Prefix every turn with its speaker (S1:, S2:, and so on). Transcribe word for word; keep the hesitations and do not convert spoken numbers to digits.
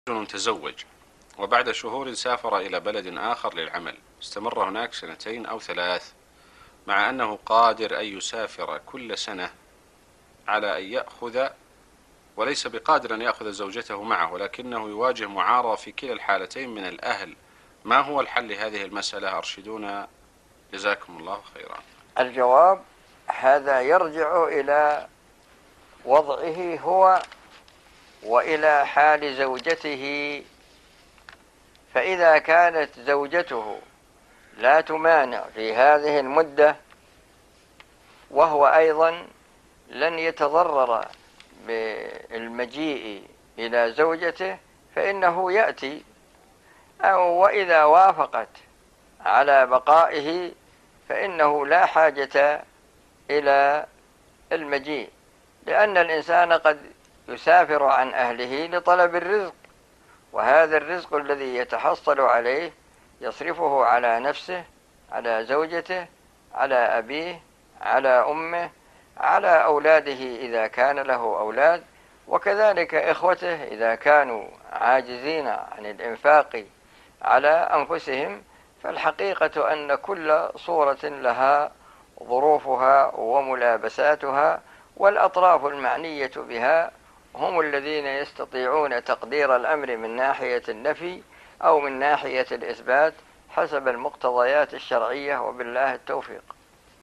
S1: رجل تزوج وبعد شهور سافر إلى بلد آخر للعمل، استمر هناك سنتين أو ثلاث، مع أنه قادر أن يسافر كل سنة على أن يأخذ، وليس بقادر أن يأخذ زوجته معه، ولكنه يواجه معارضة في كلا الحالتين من الأهل. ما هو الحل لهذه المسألة؟ أرشدونا جزاكم الله خيرا.
S2: الجواب: هذا يرجع إلى وضعه هو وإلى حال زوجته. فإذا كانت زوجته لا تمانع في هذه المدة، وهو أيضا لن يتضرر بالمجيء إلى زوجته، فإنه يأتي. أو وإذا وافقت على بقائه فإنه لا حاجة إلى المجيء، لأن الإنسان قد يسافر عن أهله لطلب الرزق، وهذا الرزق الذي يتحصل عليه يصرفه على نفسه، على زوجته، على أبيه، على أمه، على أولاده إذا كان له أولاد، وكذلك إخوته إذا كانوا عاجزين عن الإنفاق على أنفسهم. فالحقيقة أن كل صورة لها ظروفها وملابساتها، والأطراف المعنية بها هم الذين يستطيعون تقدير الأمر من ناحية النفي أو من ناحية الإثبات حسب المقتضيات الشرعية، وبالله التوفيق.